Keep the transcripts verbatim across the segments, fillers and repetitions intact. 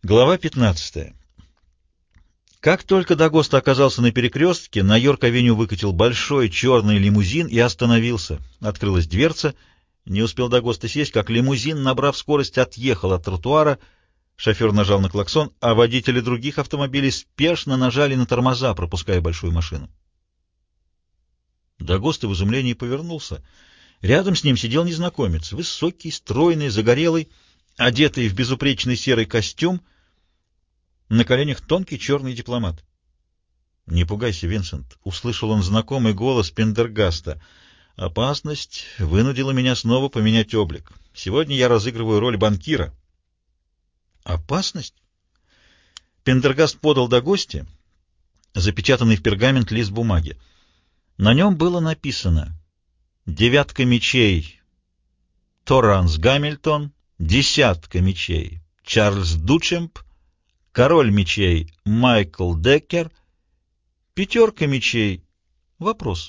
Глава пятнадцатая. Как только Дагоста оказался на перекрестке, на Йорк-авеню выкатил большой черный лимузин и остановился. Открылась дверца. Не успел Дагоста сесть, как лимузин, набрав скорость, отъехал от тротуара. Шофер нажал на клаксон, а водители других автомобилей спешно нажали на тормоза, пропуская большую машину. Дагоста в изумлении повернулся. Рядом с ним сидел незнакомец, высокий, стройный, загорелый, одетый в безупречный серый костюм, на коленях тонкий черный дипломат. «Не пугайся, Винсент», — услышал он знакомый голос Пендергаста. «Опасность вынудила меня снова поменять облик. Сегодня я разыгрываю роль банкира». «Опасность?» Пендергаст подал Дагосте запечатанный в пергамент лист бумаги. На нем было написано: «Девятка мечей Торранс Гамильтон, десятка мечей Чарльз Дучемп, король мечей Майкл Деккер, пятерка мечей. Вопрос».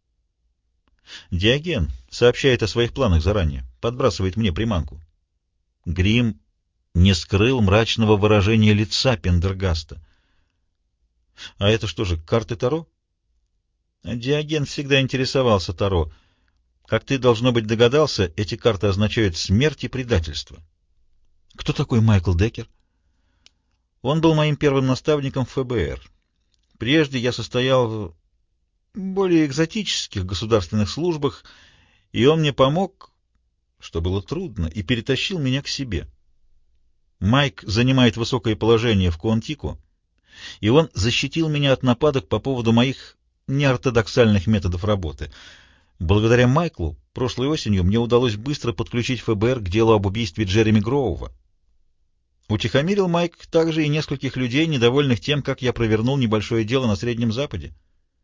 Диоген сообщает о своих планах заранее, подбрасывает мне приманку. Грим не скрыл мрачного выражения лица Пендергаста. «А это что же, карты Таро?» Диоген всегда интересовался Таро. Как ты, должно быть, догадался, эти карты означают смерть и предательство. «Кто такой Майкл Деккер?» «Он был моим первым наставником в эф бэ эр. Прежде я состоял в более экзотических государственных службах, и он мне помог, что было трудно, и перетащил меня к себе. Майк занимает высокое положение в Куантико, и он защитил меня от нападок по поводу моих неортодоксальных методов работы. Благодаря Майклу прошлой осенью мне удалось быстро подключить эф бэ эр к делу об убийстве Джереми Гроува. Утихомирил Майк также и нескольких людей, недовольных тем, как я провернул небольшое дело на Среднем Западе».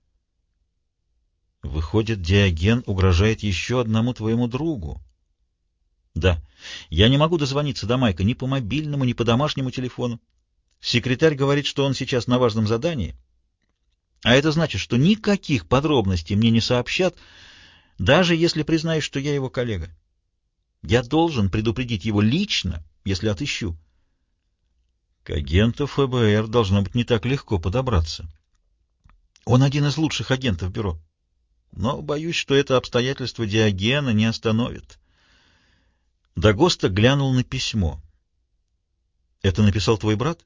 «Выходит, Диоген угрожает еще одному твоему другу?» «Да. Я не могу дозвониться до Майка ни по мобильному, ни по домашнему телефону. Секретарь говорит, что он сейчас на важном задании, а это значит, что никаких подробностей мне не сообщат, даже если признаюсь, что я его коллега. Я должен предупредить его лично, если отыщу». «К агенту эф бэ эр должно быть не так легко подобраться. Он один из лучших агентов бюро. Но боюсь, что это обстоятельство Диогена не остановит». Дагоста глянул на письмо. «Это написал твой брат?»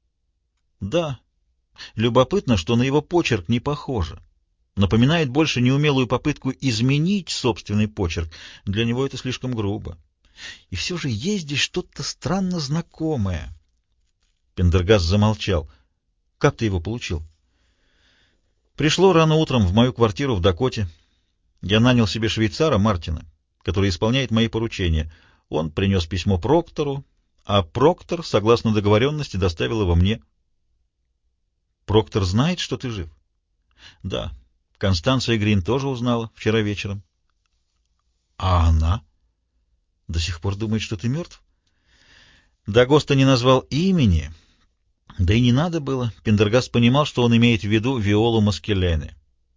«Да. Любопытно, что на его почерк не похоже. Напоминает больше неумелую попытку изменить собственный почерк. Для него это слишком грубо. И все же есть здесь что-то странно знакомое». Пендергаст замолчал. «Как ты его получил?» «Пришло рано утром в мою квартиру в Дакоте. Я нанял себе швейцара Мартина, который исполняет мои поручения. Он принес письмо Проктору, а Проктор, согласно договоренности, доставил его мне». «Проктор знает, что ты жив?» «Да. Констанция Грин тоже узнала вчера вечером». «А она?» «До сих пор думает, что ты мертв?» Дагоста не назвал имени, да и не надо было. Пендергаст понимал, что он имеет в виду Виолу Маскелене.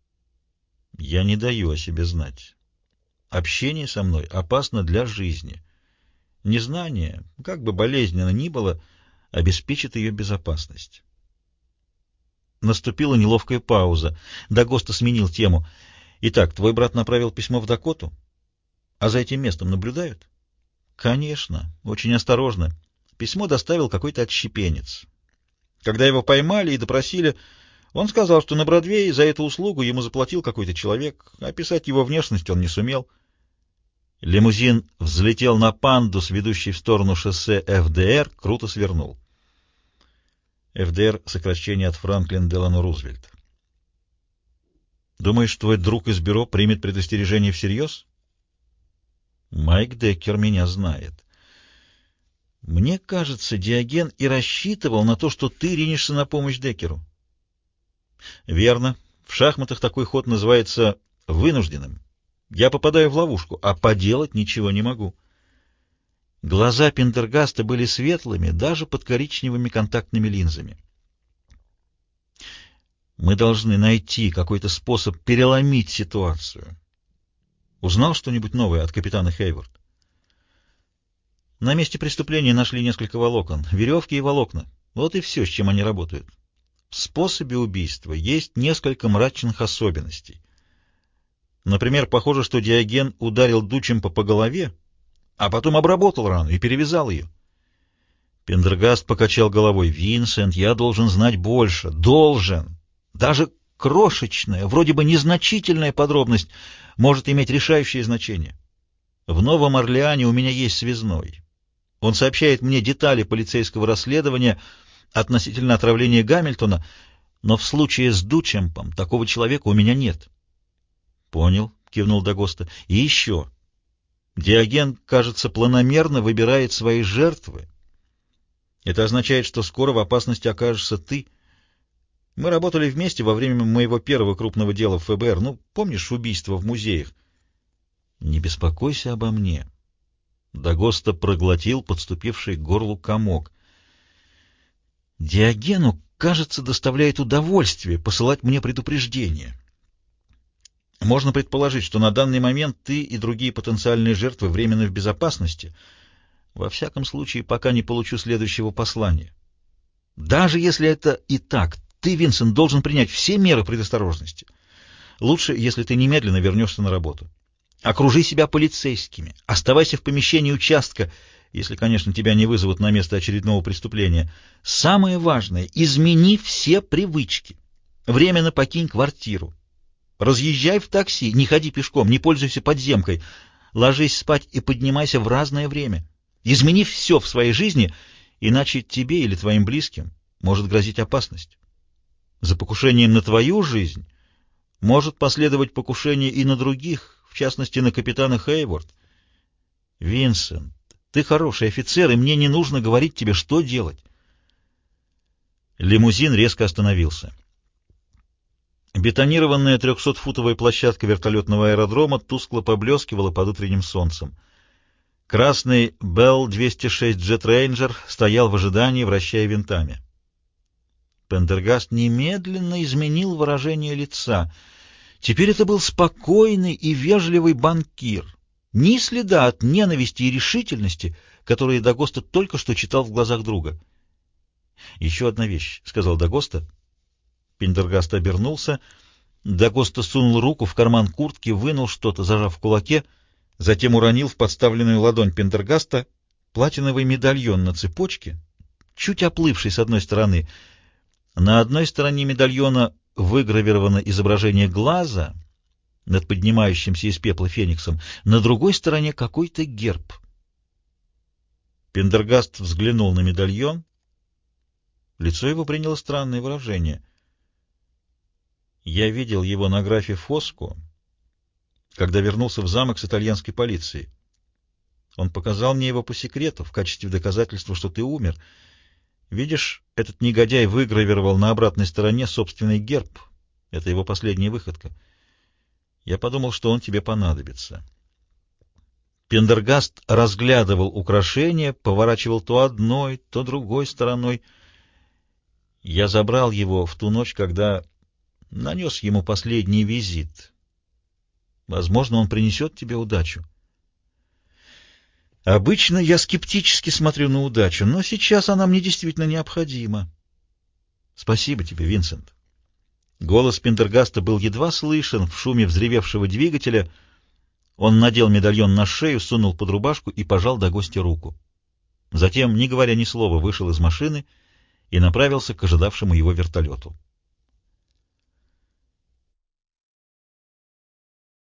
«Я не даю о себе знать. Общение со мной опасно для жизни. Незнание, как бы болезненно ни было, обеспечит ее безопасность». Наступила неловкая пауза. Дагоста сменил тему. «Итак, твой брат направил письмо в Дакоту? А за этим местом наблюдают?» «Конечно, очень осторожно. Письмо доставил какой-то отщепенец. Когда его поймали и допросили, он сказал, что на Бродвее за эту услугу ему заплатил какой-то человек. Описать его внешность он не сумел». Лимузин взлетел на пандус, ведущий в сторону шоссе эф дэ эр, круто свернул. эф дэ эр — сокращение от Франклин Делано Рузвельт. «Думаешь, твой друг из бюро примет предостережение всерьез?» «Майк Деккер меня знает. Мне кажется, Диоген и рассчитывал на то, что ты ринешься на помощь Деккеру». «Верно. В шахматах такой ход называется вынужденным. Я попадаю в ловушку, а поделать ничего не могу». Глаза Пендергаста были светлыми, даже под коричневыми контактными линзами. «Мы должны найти какой-то способ переломить ситуацию. Узнал что-нибудь новое от капитана Хейворд?» На месте преступления нашли несколько волокон, веревки и волокна. Вот и все, с чем они работают. В способе убийства есть несколько мрачных особенностей. Например, похоже, что Диоген ударил Дучемпа по голове, а потом обработал рану и перевязал ее. Пендергаст покачал головой. «Винсент, я должен знать больше. Должен. Даже крошечная, вроде бы незначительная подробность может иметь решающее значение. В Новом Орлеане у меня есть связной. Он сообщает мне детали полицейского расследования относительно отравления Гамильтона, но в случае с Дучемпом такого человека у меня нет». «Понял», — кивнул Дагоста. «И еще. Диоген, кажется, планомерно выбирает свои жертвы. Это означает, что скоро в опасности окажешься ты. Мы работали вместе во время моего первого крупного дела в ФБР. Ну, помнишь убийство в музеях?» «Не беспокойся обо мне». Дагоста проглотил подступивший к горлу комок. «Диогену, кажется, доставляет удовольствие посылать мне предупреждения. Можно предположить, что на данный момент ты и другие потенциальные жертвы временно в безопасности, во всяком случае, пока не получу следующего послания. Даже если это и так, ты, Винсент, должен принять все меры предосторожности. Лучше, если ты немедленно вернешься на работу. Окружи себя полицейскими, оставайся в помещении участка, если, конечно, тебя не вызовут на место очередного преступления. Самое важное — измени все привычки. Временно покинь квартиру. Разъезжай в такси, не ходи пешком, не пользуйся подземкой. Ложись спать и поднимайся в разное время. Измени все в своей жизни, иначе тебе или твоим близким может грозить опасность. За покушением на твою жизнь может последовать покушение и на других, в частности, на капитана Хейворд. Винсент, ты хороший офицер, и мне не нужно говорить тебе, что делать». Лимузин резко остановился. Бетонированная трехсотфутовая площадка вертолетного аэродрома тускло поблескивала под утренним солнцем. Красный Белл двести шесть Jet Ranger стоял в ожидании, вращая винтами. Пендергаст немедленно изменил выражение лица. Теперь это был спокойный и вежливый банкир. Ни следа от ненависти и решительности, которые Дагоста только что читал в глазах друга. «Еще одна вещь», — сказал Дагоста. Пендергаст обернулся. Дагоста сунул руку в карман куртки, вынул что-то, зажав в кулаке, затем уронил в подставленную ладонь Пендергаста платиновый медальон на цепочке, чуть оплывший с одной стороны. На одной стороне медальона выгравировано изображение глаза над поднимающимся из пепла фениксом, на другой стороне какой-то герб. Пендергаст взглянул на медальон. Лицо его приняло странное выражение. «Я видел его на графе Фоско, когда вернулся в замок с итальянской полицией. Он показал мне его по секрету, в качестве доказательства, что ты умер. Видишь, этот негодяй выгравировал на обратной стороне собственный герб. Это его последняя выходка. Я подумал, что он тебе понадобится». Пендергаст разглядывал украшения, поворачивал то одной, то другой стороной. «Я забрал его в ту ночь, когда нанес ему последний визит. Возможно, он принесет тебе удачу». «Обычно я скептически смотрю на удачу, но сейчас она мне действительно необходима». «Спасибо тебе, Винсент». Голос Пендергаста был едва слышен в шуме взревевшего двигателя. Он надел медальон на шею, сунул под рубашку и пожал Дагосте руку. Затем, не говоря ни слова, вышел из машины и направился к ожидавшему его вертолету.